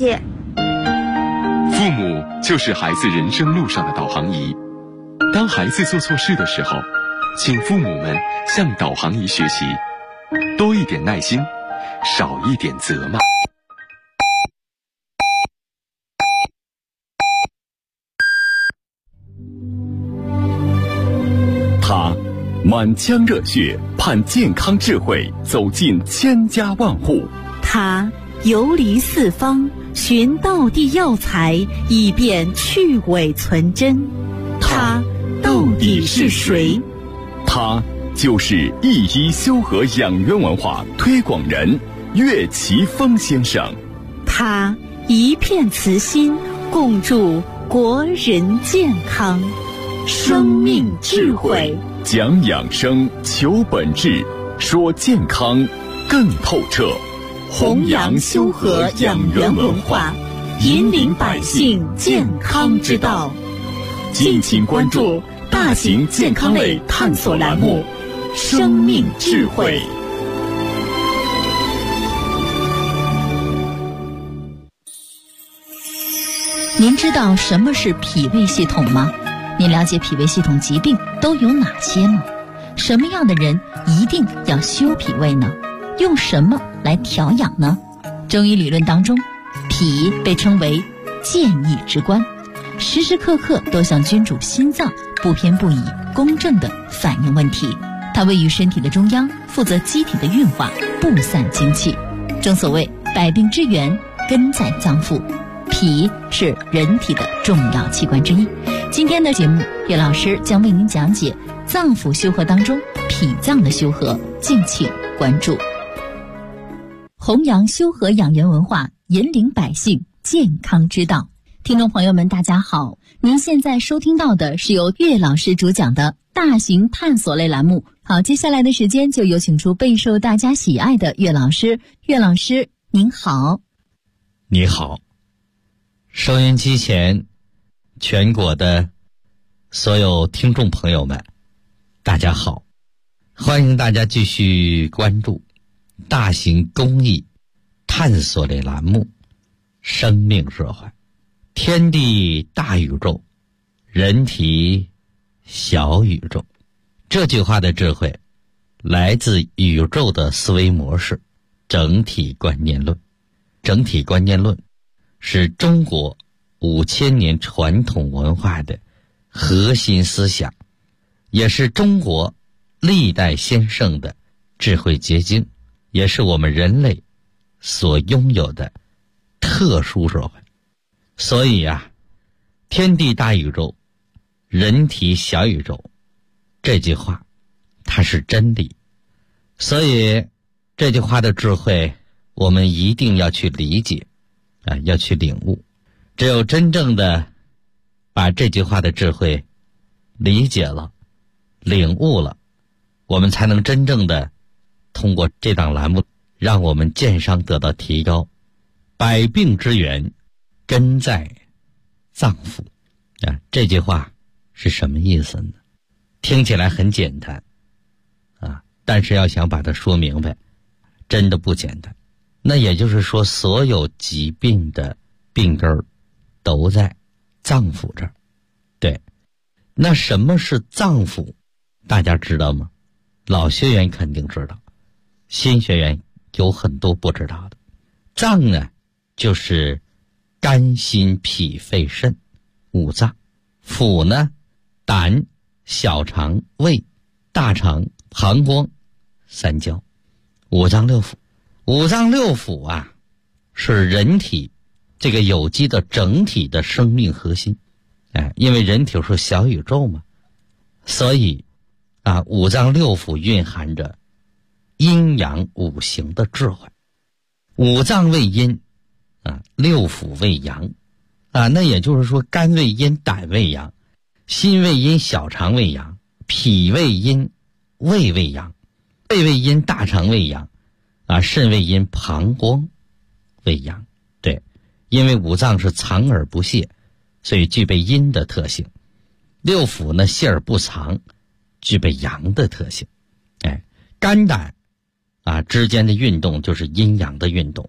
姐。 父母就是孩子人生路上的导航仪。当孩子做错事的时候，请父母们向导航仪学习，多一点耐心，少一点责骂。 他满腔热血，盼健康智慧走进千家万户。 他游离四方，寻道地药材，以便去伪存真。他到底是谁？ 他就是一一修和养元文化推广人岳奇峰先生。 他一片慈心，共筑国人健康。生命智慧， 讲养生，求本质，说健康更透彻。 弘扬修和养元文化，引领百姓健康之道。 敬请关注大型健康类探索栏目《生命智慧》。 您知道什么是脾胃系统吗？您了解脾胃系统疾病都有哪些吗？什么样的人一定要修脾胃呢？用什么来调养呢？中医理论当中，脾被称为健益之官，时时刻刻都像君主心脏，不偏不倚，公正地反映问题。它位于身体的中央，负责机体的运化，布散精气。正所谓百病之源根在脏腑，脾是人体的重要器官之一。今天的节目，岳老师将为您讲解脏腑修和当中脾脏的修和，敬请关注。弘扬修和养元文化，引领百姓健康之道。听众朋友们，大家好，您现在收听到的是由岳老师主讲的大型探索类栏目。好，接下来的时间就有请出备受大家喜爱的岳老师。岳老师您好。 你好，收音机前全国的所有听众朋友们，大家好，欢迎大家继续关注大型公益探索类栏目《生命智慧》。天地大宇宙，人体小宇宙。这句话的智慧来自宇宙的思维模式整体观念论。整体观念论是中国5000年传统文化的核心思想，也是中国历代先圣的智慧结晶，也是我们人类所拥有的特殊智慧。所以天地大宇宙，人体小宇宙，这句话它是真理。所以这句话的智慧我们一定要去理解要去领悟。只有真正的把这句话的智慧理解了，领悟了，我们才能真正的通过这档栏目让我们健康得到提高。百病之源根在脏腑这句话是什么意思呢？听起来很简单但是要想把它说明白真的不简单。那也就是说，所有疾病的病根都在脏腑这儿。对，那什么是脏腑大家知道吗？老学员肯定知道，新学员有很多不知道的。脏呢就是肝心脾肺肾五脏，腑呢胆小肠胃大肠膀胱三焦，五脏六腑。五脏六腑是人体这个有机的整体的生命核心因为人体是小宇宙嘛，所以五脏六腑蕴含着阴阳五行的智慧。五脏为阴六腑为阳那也就是说，肝为阴，胆为阳，心为阴，小肠为阳，脾为阴，胃为阳，肺为阴，大肠为阳肾为阴，膀胱为阳。对，因为五脏是藏而不泄，所以具备阴的特性。六腑呢泄而不藏，具备阳的特性。肝胆之间的运动就是阴阳的运动。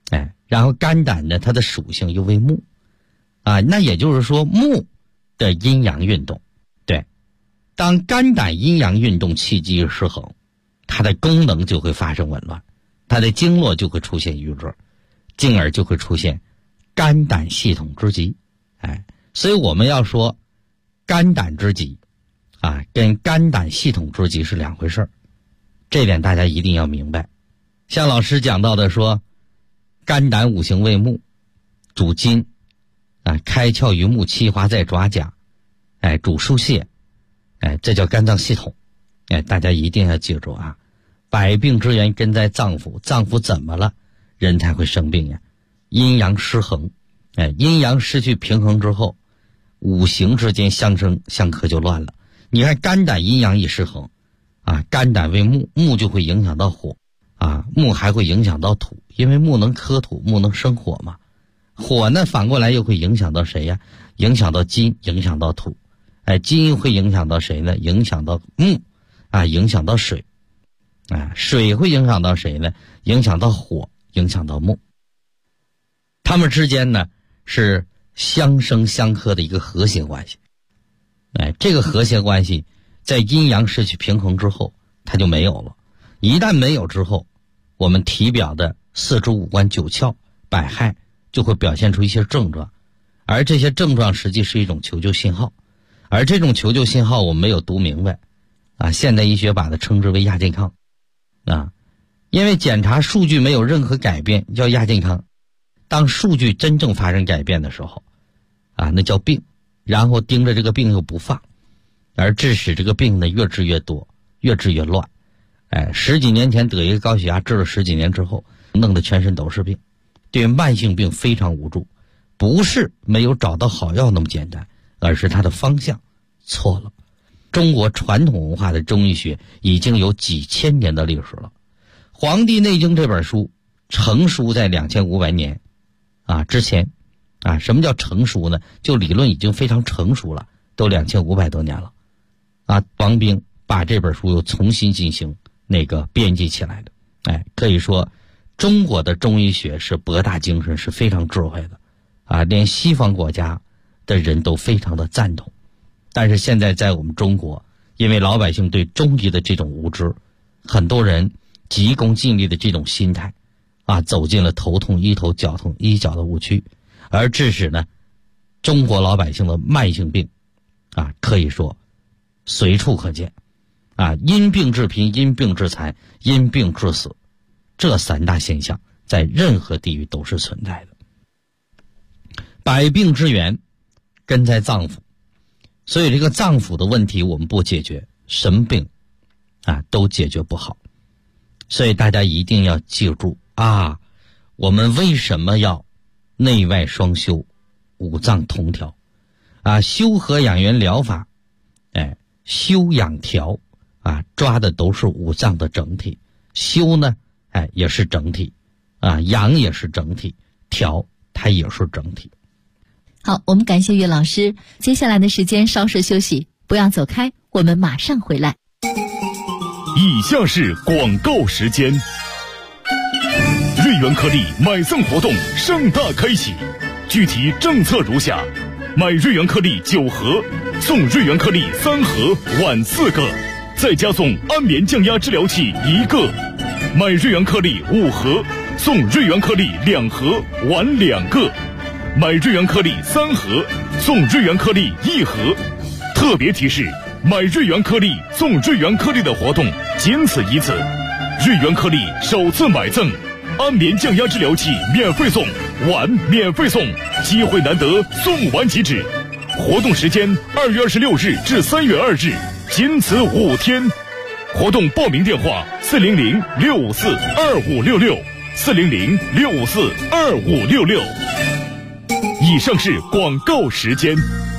然后肝胆呢，它的属性又为木，那也就是说木的阴阳运动。对，当肝胆阴阳运动气机失衡，它的功能就会发生紊乱，它的经络就会出现瘀滞，进而就会出现肝胆系统之疾。所以我们要说肝胆之疾跟肝胆系统之疾是两回事，这点大家一定要明白。像老师讲到的说，肝胆五行为木，主筋，开窍于目，气化在爪甲，主疏泄，这叫肝脏系统。大家一定要记住百病之源根在脏腑，脏腑怎么了，人才会生病呀？阴阳失衡，阴阳失去平衡之后，五行之间相生相克就乱了。你看肝胆阴阳一失衡肝胆为木，木就会影响到火木还会影响到土，因为木能克土，木能生火嘛。火呢反过来又会影响到谁呀？影响到金，影响到土。金会影响到谁呢？影响到木影响到水水会影响到谁呢？影响到火，影响到木。它们之间呢是相生相克的一个和谐关系。这个和谐关系在阴阳失去平衡之后它就没有了。一旦没有之后，我们体表的四肢五官九窍百骸就会表现出一些症状，而这些症状实际是一种求救信号，而这种求救信号我们没有读明白现代医学把它称之为亚健康因为检查数据没有任何改变叫亚健康，当数据真正发生改变的时候那叫病，然后盯着这个病又不放，而致使这个病呢越治越多，越治越乱。十几年前得一个高血压，治了十几年之后弄得全身都是病，对慢性病非常无助。不是没有找到好药那么简单，而是它的方向错了。中国传统文化的中医学已经有几千年的历史了。《黄帝内经》这本书成书在2500年之前什么叫成熟呢？就理论已经非常成熟了，都2500多年了王冰把这本书又重新进行编辑起来的。可以说中国的中医学是博大精深，是非常智慧的连西方国家的人都非常的赞同。但是现在在我们中国，因为老百姓对中医的这种无知，很多人急功近利的这种心态走进了头痛医头脚痛医脚的误区，而致使呢中国老百姓的慢性病可以说随处可见因病致贫，因病致残，因病致死，这三大现象在任何地域都是存在的。百病之源根在脏腑，所以这个脏腑的问题我们不解决，什么病都解决不好。所以大家一定要记住我们为什么要内外双修，五脏同调修和养元疗法修养调抓的都是五脏的整体。修呢也是整体养也是整体，调它也是整体。 好，我们感谢岳老师。接下来的时间稍事休息，不要走开，我们马上回来。 以下是广告时间。瑞元颗粒买赠活动盛大开启，具体政策如下：买瑞元颗粒9盒，送瑞元颗粒3盒，碗4个，再加送安眠降压治疗器1个；买瑞元颗粒5盒，送瑞元颗粒2盒，碗2个；买瑞元颗粒3盒，送瑞元颗粒1盒。特别提示：买瑞元颗粒送瑞元颗粒的活动仅此一次，瑞元颗粒首次买赠安眠降压治疗器免费送，碗免费送，机会难得，送完即止。活动时间2月26日至3月2日，仅此5天。活动报名电话400-654-2566，400-654-2566。以上是广告时间。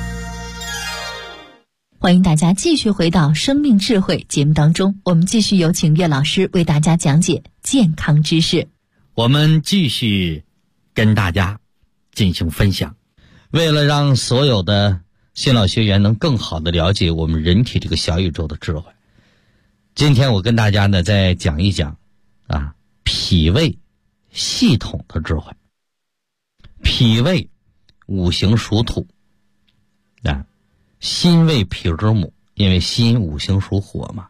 欢迎大家继续回到生命智慧节目当中，我们继续有请岳老师为大家讲解健康知识。 我们继续跟大家进行分享。为了让所有的新老学员能更好的了解我们人体这个小宇宙的智慧，今天我跟大家呢再讲一讲脾胃系统的智慧。脾胃五行属土啊，心为脾之母，因为心五行属火嘛。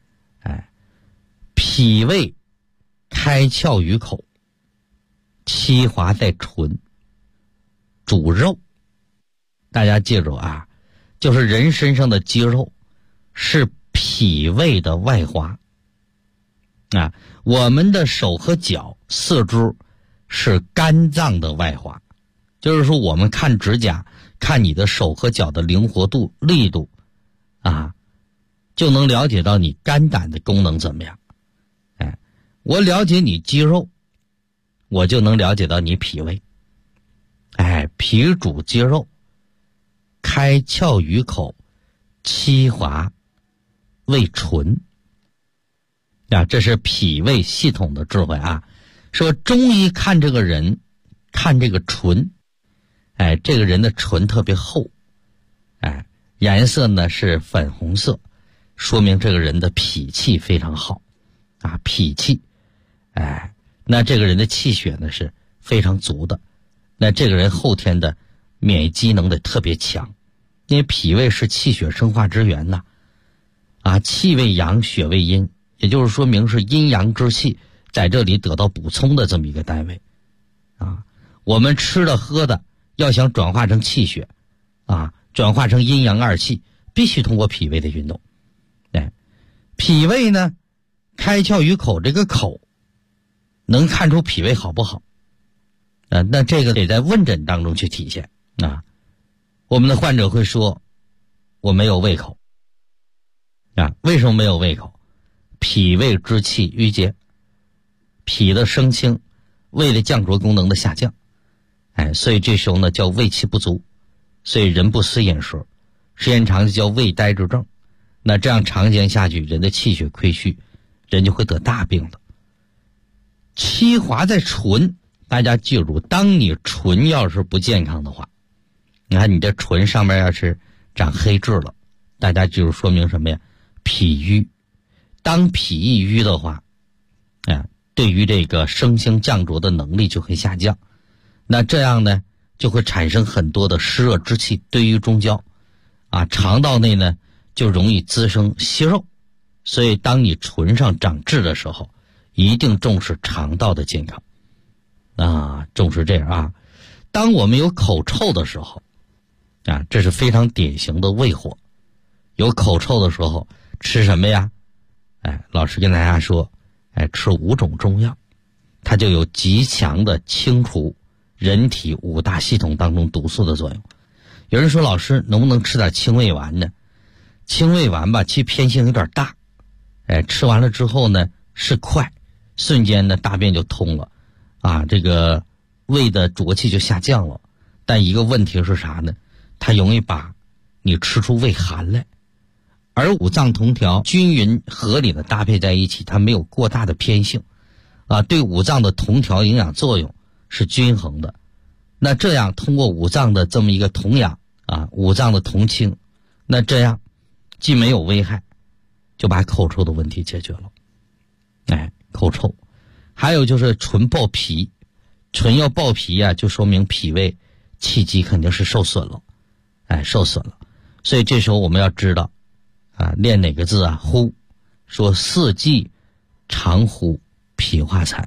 脾胃开窍于口，七华在唇，主肉。大家记住啊，就是人身上的肌肉是脾胃的外华啊，我们的手和脚四肢是肝脏的外华。就是说我们看指甲，看你的手和脚的灵活度、力度啊，就能了解到你肝胆的功能怎么样。我了解你肌肉，我就能了解到你脾胃。脾主肌肉，开窍于口，七华为唇啊，这是脾胃系统的智慧啊。说中医看这个人，看这个唇，这个人的唇特别厚，颜色呢是粉红色，说明这个人的脾气非常好啊，脾气。那这个人的气血呢是非常足的，那这个人后天的免疫机能得特别强，因为脾胃是气血生化之源呐，气为阳，血为阴，也就是说明是阴阳之气在这里得到补充的这么一个单位啊。我们吃的喝的要想转化成气血转化成阴阳二气，必须通过脾胃的运动。脾胃呢开窍于口，这个口能看出脾胃好不好那这个得在问诊当中去体现我们的患者会说我没有胃口为什么没有胃口？脾胃之气郁结，脾的升清，胃的降浊功能的下降所以这时候呢叫胃气不足，所以人不思饮食，时间长就叫胃呆滞症。那这样长时间下去，人的气血亏虚，人就会得大病的。七华在唇，大家记住，当你唇要是不健康的话，你看你的唇上面要是长黑痣了，大家记住说明什么呀？脾瘀。当脾一瘀的话对于这个升清降浊的能力就会下降，那这样呢就会产生很多的湿热之气堆于中焦肠道内呢就容易滋生息肉。所以当你唇上长痣的时候，一定重视肠道的健康重视这样当我们有口臭的时候这是非常典型的胃火。有口臭的时候吃什么呀？老师跟大家说吃5种中药，它就有极强的清除人体5大系统当中毒素的作用。有人说老师能不能吃点清胃丸呢？清胃丸吧其实偏性有点大吃完了之后呢是快，瞬间呢大便就通了这个胃的浊气就下降了。但一个问题是啥呢？它容易把你吃出胃寒来。而五脏同调均匀合理的搭配在一起，它没有过大的偏性对五脏的同调营养作用是均衡的。那这样通过五脏的这么一个同养五脏的同清，那这样既没有危害，就把口臭的问题解决了。口臭还有就是唇爆皮，唇要爆皮就说明脾胃气机肯定是受损了受损了。所以这时候我们要知道练哪个字呼，说四季常呼脾化残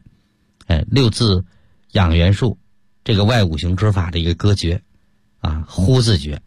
6字养元术这个外五行之法的一个歌诀呼字诀，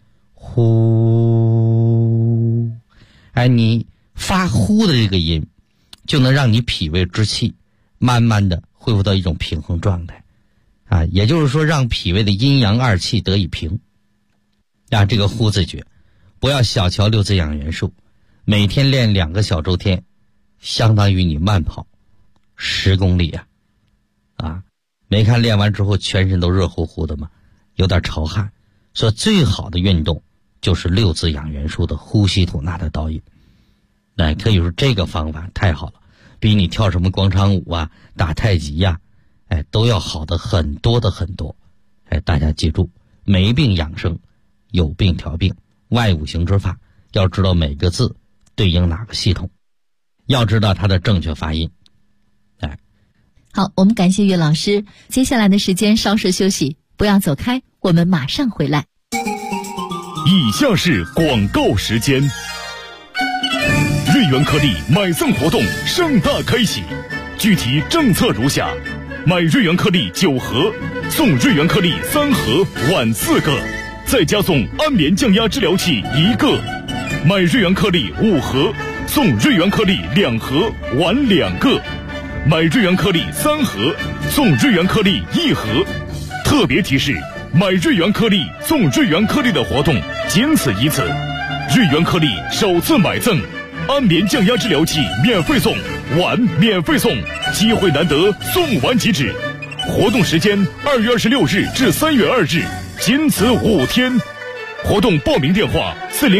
呼你发呼的这个音就能让你脾胃之气慢慢的恢复到一种平衡状态也就是说让脾胃的阴阳二气得以平这个呼字诀不要小瞧6字养元术，每天练2个小周天，相当于你慢跑10公里没看练完之后全身都热乎乎的吗？有点潮汗。说最好的运动就是6字养元术的呼吸吐纳的导引可以说这个方法太好了，比你跳什么广场舞打太极都要好的很多的很多大家记住，没病养生，有病调病，外五行之法要知道每个字对应哪个系统，要知道它的正确发音好，我们感谢岳老师。接下来的时间稍事休息，不要走开，我们马上回来。 以下是广告时间。瑞元颗粒买赠活动盛大开启，具体政策如下：买瑞元颗粒9盒，送瑞元颗粒3盒，碗4个，再加送安眠降压治疗器1个；买瑞元颗粒5盒，送瑞元颗粒2盒，碗2个；买瑞元颗粒3盒，送瑞元颗粒1盒。特别提示：买瑞元颗粒送瑞元颗粒的活动仅此一次，瑞元颗粒首次买赠，安眠降压治疗器免费送，碗免费送，机会难得，送完即止。活动时间2月26日至3月2日，仅此5天。活动报名电话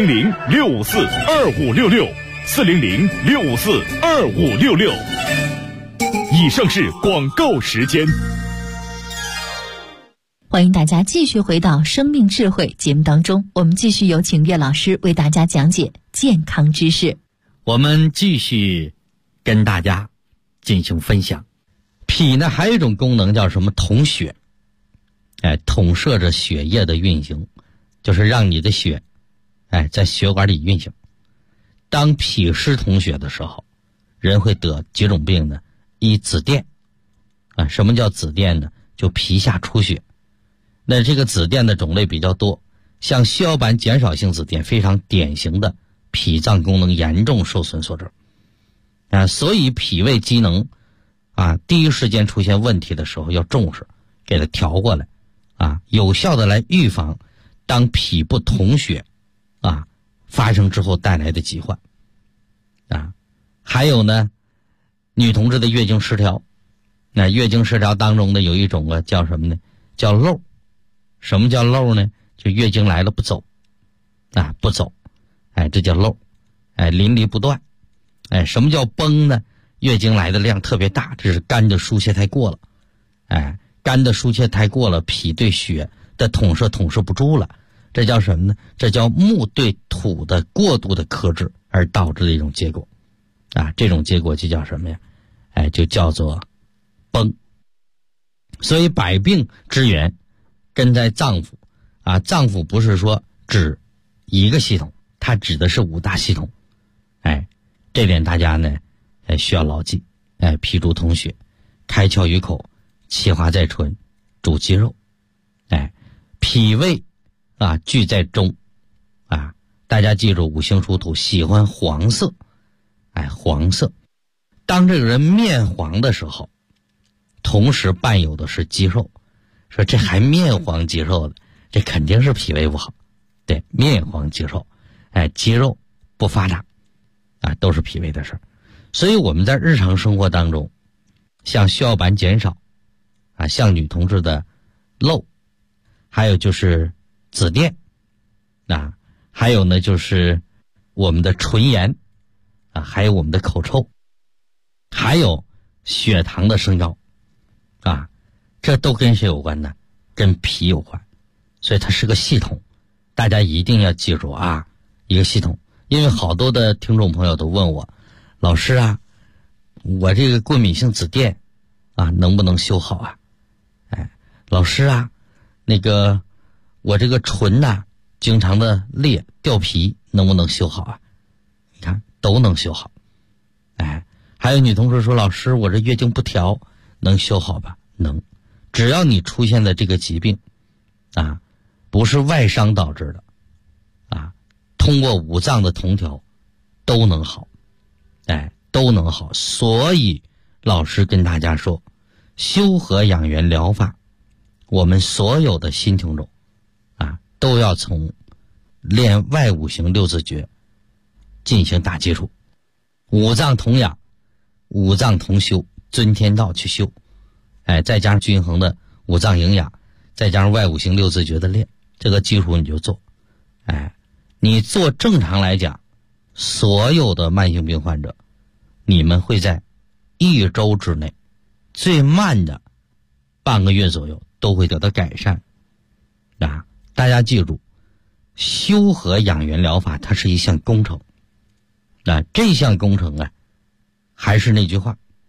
400-654-2566，400-654-2566。以上是广告时间。 欢迎大家继续回到生命智慧节目当中，我们继续有请岳老师为大家讲解健康知识。 我们继续跟大家进行分享。脾呢还有一种功能叫什么？统血，统摄着血液的运行，就是让你的血在血管里运行。当脾湿统血的时候，人会得几种病呢？一紫癜什么叫紫癜呢？就皮下出血。那这个紫癜的种类比较多，像血小板减少性紫癜非常典型的脾脏功能严重受损所致所以脾胃机能第一时间出现问题的时候要重视，给它调过来有效的来预防当脾不统血发生之后带来的疾患还有呢，女同志的月经失调，那月经失调当中呢有一种叫什么呢？叫漏。什么叫漏呢？就月经来了不走不走这叫漏淋漓不断什么叫崩呢？月经来的量特别大，这是肝的疏泄太过了肝的疏泄太过了，脾对血的统摄不住了，这叫什么呢？这叫木对土的过度的克制而导致的一种结果这种结果就叫什么呀？就叫做崩。所以百病之源根在脏腑脏腑不是说指一个系统，它指的是5大系统这点大家呢需要牢记脾主统血，开窍于口，气化在唇，主肌肉脾胃聚在中大家记住五行属土，喜欢黄色黄色。当这个人面黄的时候，同时伴有的是肌肉，说这还面黄肌肉的，这肯定是脾胃不好。对，面黄肌肉肌肉不发达都是脾胃的事儿。所以我们在日常生活当中，像血小板减少像女同志的漏，还有就是紫癜还有呢就是我们的唇炎还有我们的口臭，还有血糖的升高这都跟谁有关呢？跟脾有关。所以它是个系统，大家一定要记住一个系统。因为好多的听众朋友都问我，老师我这个过敏性紫癜能不能修好老师那个我这个唇经常的裂掉皮能不能修好你看都能修好还有女同事说，老师我这月经不调能修好吧？能。只要你出现的这个疾病不是外伤导致的通过五脏的同调都能好都能好。所以老师跟大家说，修和养元疗法，我们所有的新听众都要从练外五行六字诀进行打基础，五脏同养，五脏同修，遵天道去修再加上均衡的五脏营养，再加上外五行六字诀的练，这个基础你就做你做正常来讲，所有的慢性病患者你们会在1周之内，最慢的半个月左右都会得到改善大家记住，修和养元疗法它是一项工程这项工程还是那句话，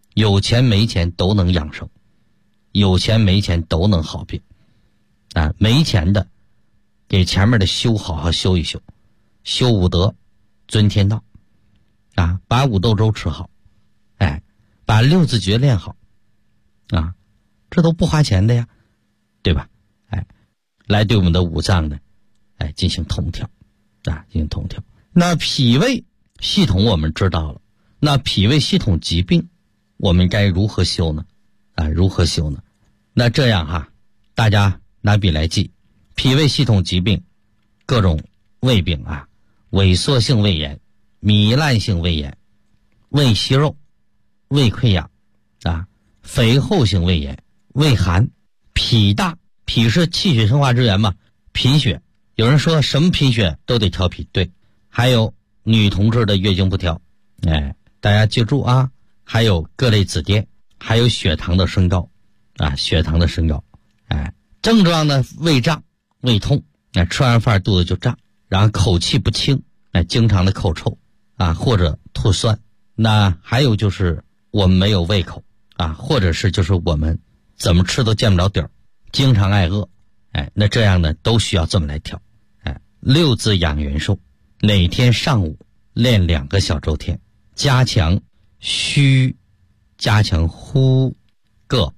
有钱没钱都能养生，有钱没钱都能好病啊。没钱的给前面的修好好修一修，修五德尊天道啊，把五斗粥吃好，把六字诀练好啊，这都不花钱的呀，对吧？来对我们的五脏呢进行通调啊，进行通调。那脾胃系统我们知道了，那脾胃系统疾病我们该如何修呢？如何修呢？那这样大家拿笔来记，脾胃系统疾病各种胃病萎缩性胃炎、糜烂性胃炎、胃息肉、胃溃疡肥厚性胃炎、胃寒、脾大，脾是气血生化之源嘛，贫血。有人说什么贫血都得调脾，对。还有女同志的月经不调，大家记住还有各类紫癜，还有血糖的升高血糖的升高，症状呢，胃胀、胃痛，吃完饭肚子就胀，然后口气不清，经常的口臭或者吐酸。那还有就是我们没有胃口或者是就是我们怎么吃都见不着底儿，经常挨饿，那这样呢都需要这么来调。六字养元术，每天上午练2个小周天，加强虚，加强呼，各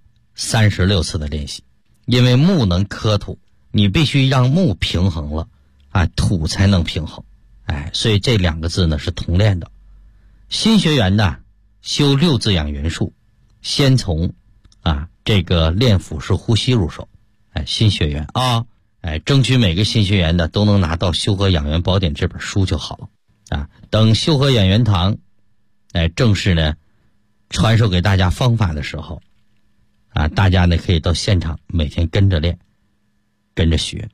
36次的练习。因为木能克土，你必须让木平衡了土才能平衡，所以这2个字呢是同练的。新学员呢修六字养元术，先从这个练腹式呼吸入手。新学员争取每个新学员的都能拿到《修和养元宝典》这本书就好了等修和养元堂正式呢传授给大家方法的时候大家呢可以到现场每天跟着练，跟着学。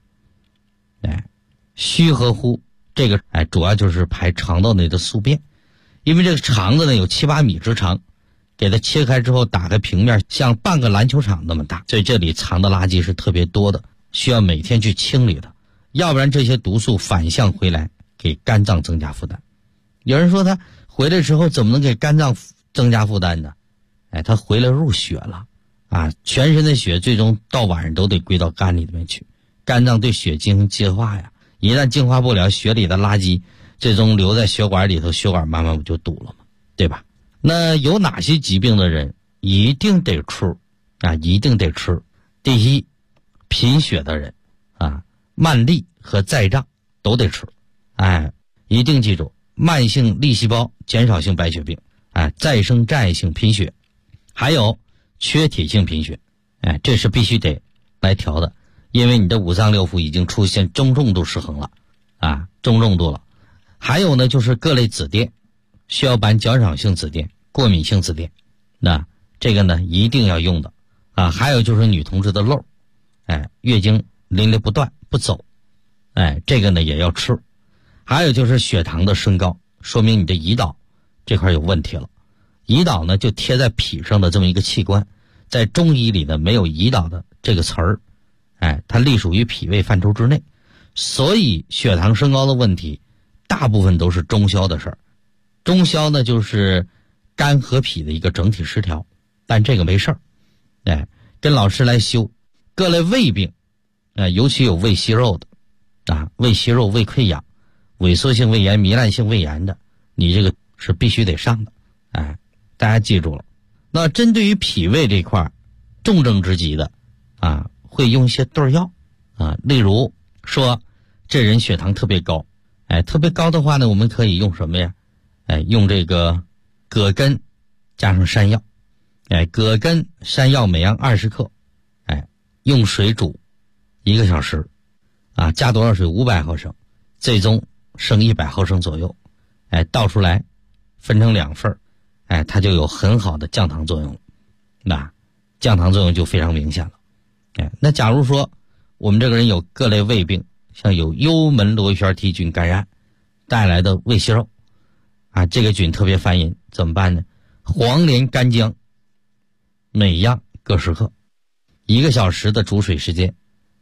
虚和呼这个主要就是排肠道内的宿便，因为这个肠子呢有7、8米之长，给它切开之后打开平面像半个篮球场那么大，所以这里藏的垃圾是特别多的，需要每天去清理的，要不然这些毒素反向回来给肝脏增加负担。有人说他回来之后怎么能给肝脏增加负担呢？他回来入血了全身的血最终到晚上都得归到肝里面去，肝脏对血进行净化呀，一旦净化不了，血里的垃圾最终留在血管里头，血管慢慢不就堵了吗？对吧？那有哪些疾病的人一定得吃一定得吃？第一，贫血的人慢粒和再胀都得吃，一定记住，慢性粒细胞减少性白血病，再生障碍性贫血，还有缺铁性贫血，这是必须得来调的，因为你的五脏六腑已经出现中重度失衡了中重度了。还有呢就是各类紫癜，血小板减少性紫癜、过敏性紫癜，那这个呢一定要用的还有就是女同志的漏，月经淋漓不断不走，这个呢也要吃。还有就是血糖的升高，说明你的胰岛这块有问题了。胰岛呢就贴在脾上的这么一个器官，在中医里呢没有胰岛的这个词儿，它隶属于脾胃范畴之内，所以血糖升高的问题大部分都是中消的事儿。中消呢就是肝和脾的一个整体失调，但这个没事儿，跟老师来修各类胃病，尤其有胃息肉的胃息肉、胃溃疡、萎缩性胃炎、糜烂性胃炎的，你这个是必须得上的，大家记住了。那针对于脾胃这块重症之疾的会用一些对药例如说这人血糖特别高，特别高的话呢，我们可以用什么呀？用这个葛根加上山药，葛根山药每样20克，用水煮1个小时，加多少水？500毫升，最终剩100毫升左右，倒出来分成2份，它就有很好的降糖作用了，那降糖作用就非常明显了。那假如说我们这个人有各类胃病，像有幽门螺旋杆菌感染带来的胃息肉这个菌特别烦人，怎么办呢？黄连、干姜每样各10克，1个小时的煮水时间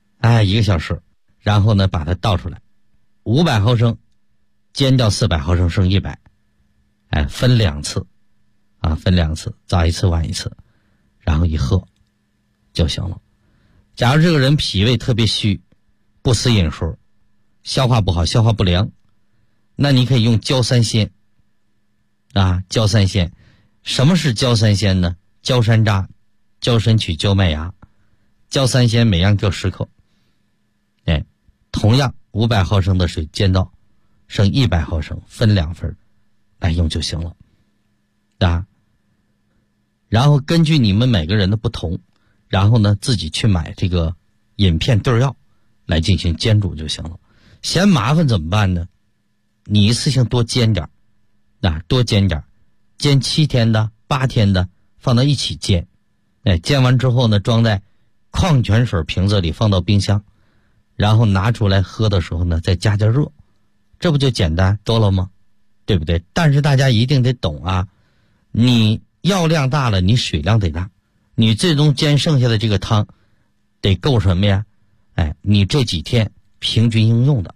1个小时，然后呢把它倒出来，500毫升煎掉400毫升，剩100，分2次分2次，早一次晚一次，然后一喝就行了。假如这个人脾胃特别虚，不思饮食，消化不好，消化不良，那你可以用焦三仙焦三仙。什么是焦三仙呢？焦山楂、焦参曲、焦麦芽，焦三仙每样各10克。同样500毫升的水煎到剩100毫升，分2份来用就行了然后根据你们每个人的不同，然后呢自己去买这个饮片对药来进行煎煮就行了。嫌麻烦怎么办呢？你一次性多煎点多煎点，煎7天的8天的放到一起煎。煎完之后呢，装在矿泉水瓶子里放到冰箱，然后拿出来喝的时候呢再加热，这不就简单多了吗？对不对？但是大家一定得懂你药量大了，你水量得大，你最终煎剩下的这个汤得够什么呀？你这几天平均应用的。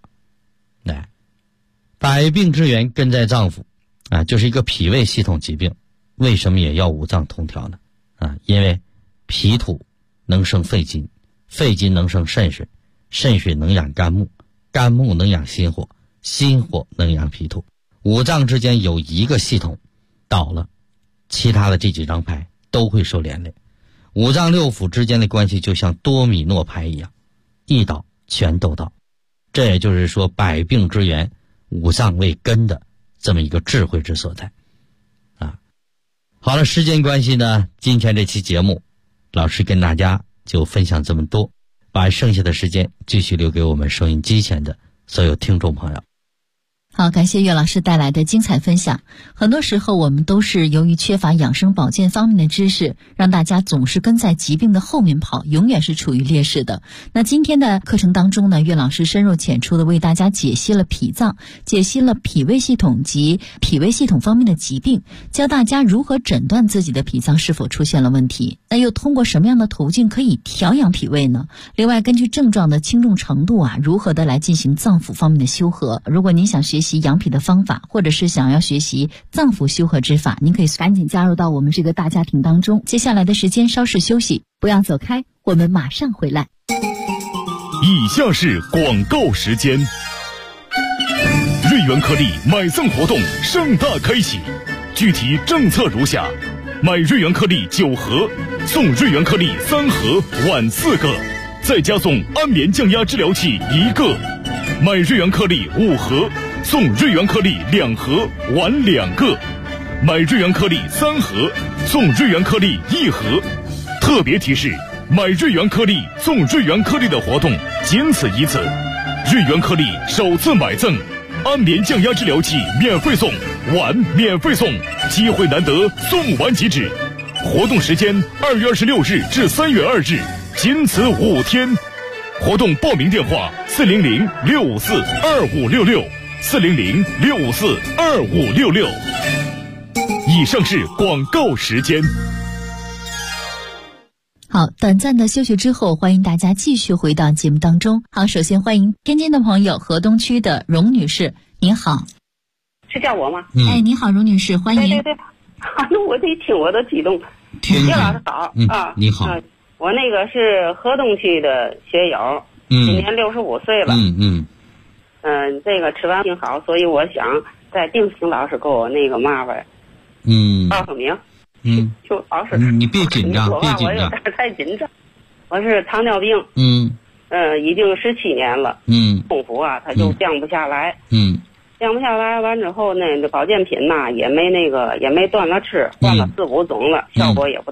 百病之源根在脏腑就是一个脾胃系统疾病。为什么也要五脏同调呢？因为脾土能生肺金，肺金能生肾水，肾水能养肝木，肝木能养心火，心火能养脾土。五脏之间有一个系统倒了，其他的这几张牌都会受连累。五脏六腑之间的关系就像多米诺牌一样，一倒全都倒。这也就是说百病之源，五脏为根的这么一个智慧之所在好了，时间关系呢，今天这期节目老师跟大家就分享这么多，把剩下的时间继续留给我们收音机前的所有听众朋友。 好，感谢岳老师带来的精彩分享。很多时候我们都是由于缺乏养生保健方面的知识，让大家总是跟在疾病的后面跑，永远是处于劣势的。那今天的课程当中呢，岳老师深入浅出的为大家解析了脾脏，解析了脾胃系统及脾胃系统方面的疾病，教大家如何诊断自己的脾脏是否出现了问题。那又通过什么样的途径可以调养脾胃呢？另外根据症状的轻重程度如何的来进行脏腑方面的修和。如果您想学习养脾的方法，或者是想要学习脏腑修和之法，您可以赶紧加入到我们这个大家庭当中。接下来的时间稍事休息，不要走开，我们马上回来。 以下是广告时间。瑞元颗粒买赠活动盛大开启，具体政策如下：买瑞元颗粒9盒，送瑞元颗粒3盒晚4个，再加送安眠降压治疗器1个；买瑞元颗粒5盒，送瑞元颗粒2盒晚2个；买瑞元颗粒3盒，送瑞元颗粒1盒。特别提示：买瑞元颗粒送瑞元颗粒的活动仅此一次，瑞元颗粒首次买赠安眠降压治疗器免费送，碗免费送，机会难得，送完即止。活动时间2月26日至3月2日，仅此5天。活动报名电话400-654-2566，400-654-2566。以上是广告时间。 好，短暂的休息之后，欢迎大家继续回到节目当中。好，首先欢迎天津的朋友，河东区的荣女士，您好。 是叫我吗？ 你好，荣女士，欢迎。 对，那我得听，我都激动。岳老师好你好。 我那个是河东区的学友，今年65岁了。这个吃完挺好，所以我想再定请老师给我那个麻烦，报上名。就老师， 你别紧张，别紧张， 我有点太紧张。我是糖尿病，已经17年了，空腹它就降不下来，降不下来，完之后呢，这保健品也没断了吃，换了4-5种了，效果也不